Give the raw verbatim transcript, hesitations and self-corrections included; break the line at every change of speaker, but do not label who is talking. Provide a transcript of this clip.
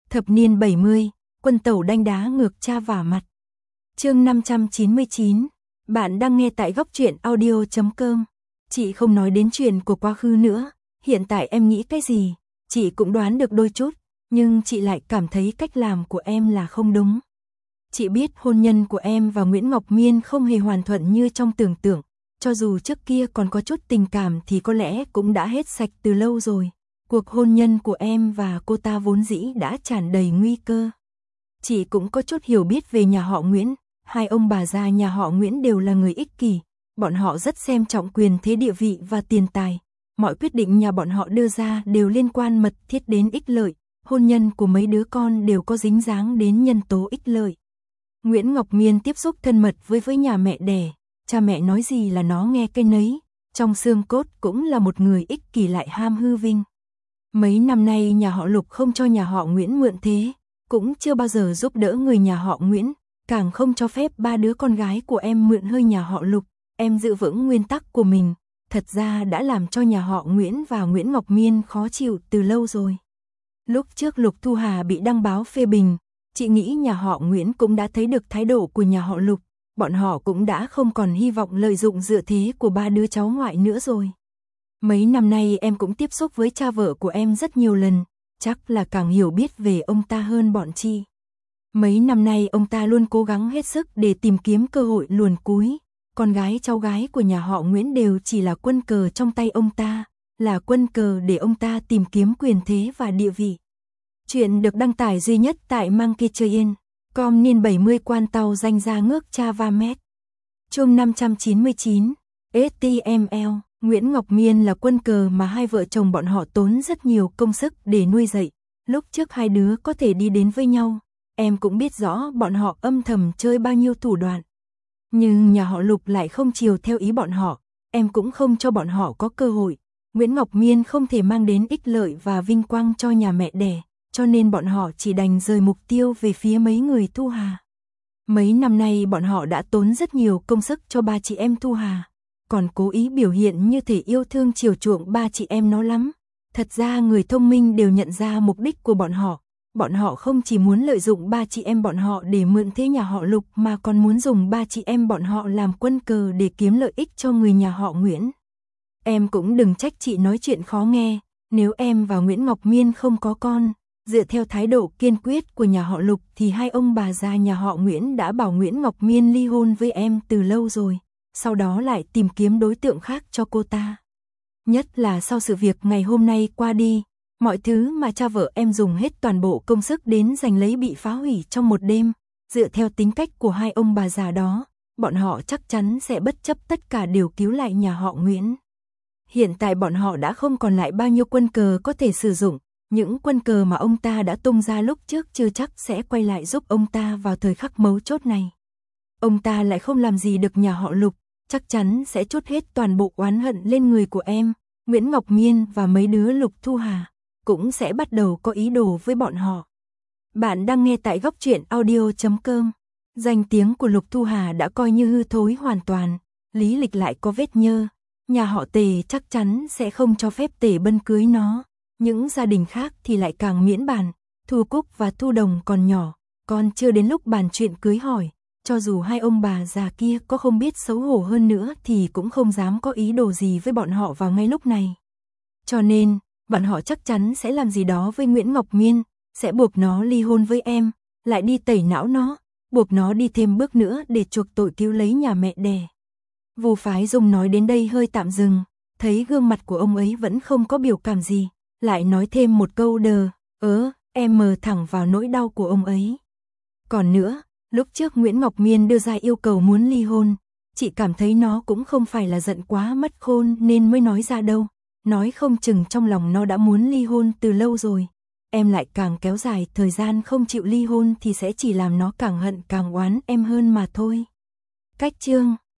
Thập niên bảy mươi, quân tẩu đanh đá ngược cha vả mặt. Chương năm trăm chín mươi chín, bạn đang nghe tại góc truyện audio chấm com. Chị không nói đến chuyện của quá khứ nữa, hiện tại em nghĩ cái gì, chị cũng đoán được đôi chút, nhưng chị lại cảm thấy cách làm của em là không đúng. Chị biết hôn nhân của em và Nguyễn Ngọc Miên không hề hoàn thuận như trong tưởng tượng, cho dù trước kia còn có chút tình cảm thì có lẽ cũng đã hết sạch từ lâu rồi. Cuộc hôn nhân của em và cô ta vốn dĩ đã tràn đầy nguy cơ. Chị cũng có chút hiểu biết về nhà họ Nguyễn, hai ông bà già nhà họ Nguyễn đều là người ích kỷ, bọn họ rất xem trọng quyền thế địa vị và tiền tài. Mọi quyết định nhà bọn họ đưa ra đều liên quan mật thiết đến ích lợi, hôn nhân của mấy đứa con đều có dính dáng đến nhân tố ích lợi. Nguyễn Ngọc Miên tiếp xúc thân mật với với nhà mẹ đẻ, cha mẹ nói gì là nó nghe cái nấy, trong xương cốt cũng là một người ích kỷ lại ham hư vinh. Mấy năm nay nhà họ Lục không cho nhà họ Nguyễn mượn thế, cũng chưa bao giờ giúp đỡ người nhà họ Nguyễn, càng không cho phép ba đứa con gái của em mượn hơi nhà họ Lục. Em giữ vững nguyên tắc của mình, thật ra đã làm cho nhà họ Nguyễn và Nguyễn Ngọc Miên khó chịu từ lâu rồi. Lúc trước Lục Thu Hà bị đăng báo phê bình, chị nghĩ nhà họ Nguyễn cũng đã thấy được thái độ của nhà họ Lục, bọn họ cũng đã không còn hy vọng lợi dụng dựa thế của ba đứa cháu ngoại nữa rồi. Mấy năm nay em cũng tiếp xúc với cha vợ của em rất nhiều lần, chắc là càng hiểu biết về ông ta hơn bọn chị. Mấy năm nay ông ta luôn cố gắng hết sức để tìm kiếm cơ hội luồn cúi, con gái cháu gái của nhà họ Nguyễn đều chỉ là quân cờ trong tay ông ta, là quân cờ để ông ta tìm kiếm quyền thế và địa vị. Chuyện được đăng tải duy nhất tại Monkey Train, com niên bảy mươi quan tàu danh ra ngước cha va mét. Chương năm trăm chín mươi chín, ét tê em lờ, Nguyễn Ngọc Miên là quân cờ mà hai vợ chồng bọn họ tốn rất nhiều công sức để nuôi dạy. Lúc trước hai đứa có thể đi đến với nhau, em cũng biết rõ bọn họ âm thầm chơi bao nhiêu thủ đoạn. Nhưng nhà họ Lục lại không chiều theo ý bọn họ, em cũng không cho bọn họ có cơ hội. Nguyễn Ngọc Miên không thể mang đến ích lợi và vinh quang cho nhà mẹ đẻ, cho nên bọn họ chỉ đành rời mục tiêu về phía mấy người Thu Hà. Mấy năm nay bọn họ đã tốn rất nhiều công sức cho ba chị em Thu Hà, còn cố ý biểu hiện như thể yêu thương chiều chuộng ba chị em nó lắm. Thật ra người thông minh đều nhận ra mục đích của bọn họ. Bọn họ không chỉ muốn lợi dụng ba chị em bọn họ để mượn thế nhà họ Lục mà còn muốn dùng ba chị em bọn họ làm quân cờ để kiếm lợi ích cho người nhà họ Nguyễn. Em cũng đừng trách chị nói chuyện khó nghe, nếu em và Nguyễn Ngọc Miên không có con, dựa theo thái độ kiên quyết của nhà họ Lục thì hai ông bà già nhà họ Nguyễn đã bảo Nguyễn Ngọc Miên ly hôn với em từ lâu rồi, sau đó lại tìm kiếm đối tượng khác cho cô ta. Nhất là sau sự việc ngày hôm nay qua đi, mọi thứ mà cha vợ em dùng hết toàn bộ công sức đến giành lấy bị phá hủy trong một đêm. Dựa theo tính cách của hai ông bà già đó, bọn họ chắc chắn sẽ bất chấp tất cả đều cứu lại nhà họ Nguyễn. Hiện tại bọn họ đã không còn lại bao nhiêu quân cờ có thể sử dụng, những quân cờ mà ông ta đã tung ra lúc trước chưa chắc sẽ quay lại giúp ông ta vào thời khắc mấu chốt này. Ông ta lại không làm gì được nhà họ Lục, chắc chắn sẽ trút hết toàn bộ oán hận lên người của em, Nguyễn Ngọc Miên và mấy đứa Lục Thu Hà cũng sẽ bắt đầu có ý đồ với bọn họ. Bạn đang nghe tại góc truyện audio chấm com. Danh tiếng của Lục Thu Hà đã coi như hư thối hoàn toàn, lý lịch lại có vết nhơ, nhà họ Tề chắc chắn sẽ không cho phép Tề Bân cưới nó, những gia đình khác thì lại càng miễn bàn. Thu Cúc và Thu Đồng còn nhỏ, còn chưa đến lúc bàn chuyện cưới hỏi, cho dù hai ông bà già kia có không biết xấu hổ hơn nữa thì cũng không dám có ý đồ gì với bọn họ vào ngay lúc này. Cho nên, bọn họ chắc chắn sẽ làm gì đó với Nguyễn Ngọc Miên, sẽ buộc nó ly hôn với em, lại đi tẩy não nó, buộc nó đi thêm bước nữa để chuộc tội cứu lấy nhà mẹ đẻ. Vu Phái Dung nói đến đây hơi tạm dừng, thấy gương mặt của ông ấy vẫn không có biểu cảm gì, lại nói thêm một câu đờ, ớ, em mờ thẳng vào nỗi đau của ông ấy. Còn nữa, lúc trước Nguyễn Ngọc Miên đưa ra yêu cầu muốn ly hôn, chị cảm thấy nó cũng không phải là giận quá mất khôn nên mới nói ra đâu. Nói không chừng trong lòng nó đã muốn ly hôn từ lâu rồi. Em lại càng kéo dài thời gian không chịu ly hôn thì sẽ chỉ làm nó càng hận càng oán em hơn mà thôi. Cách chương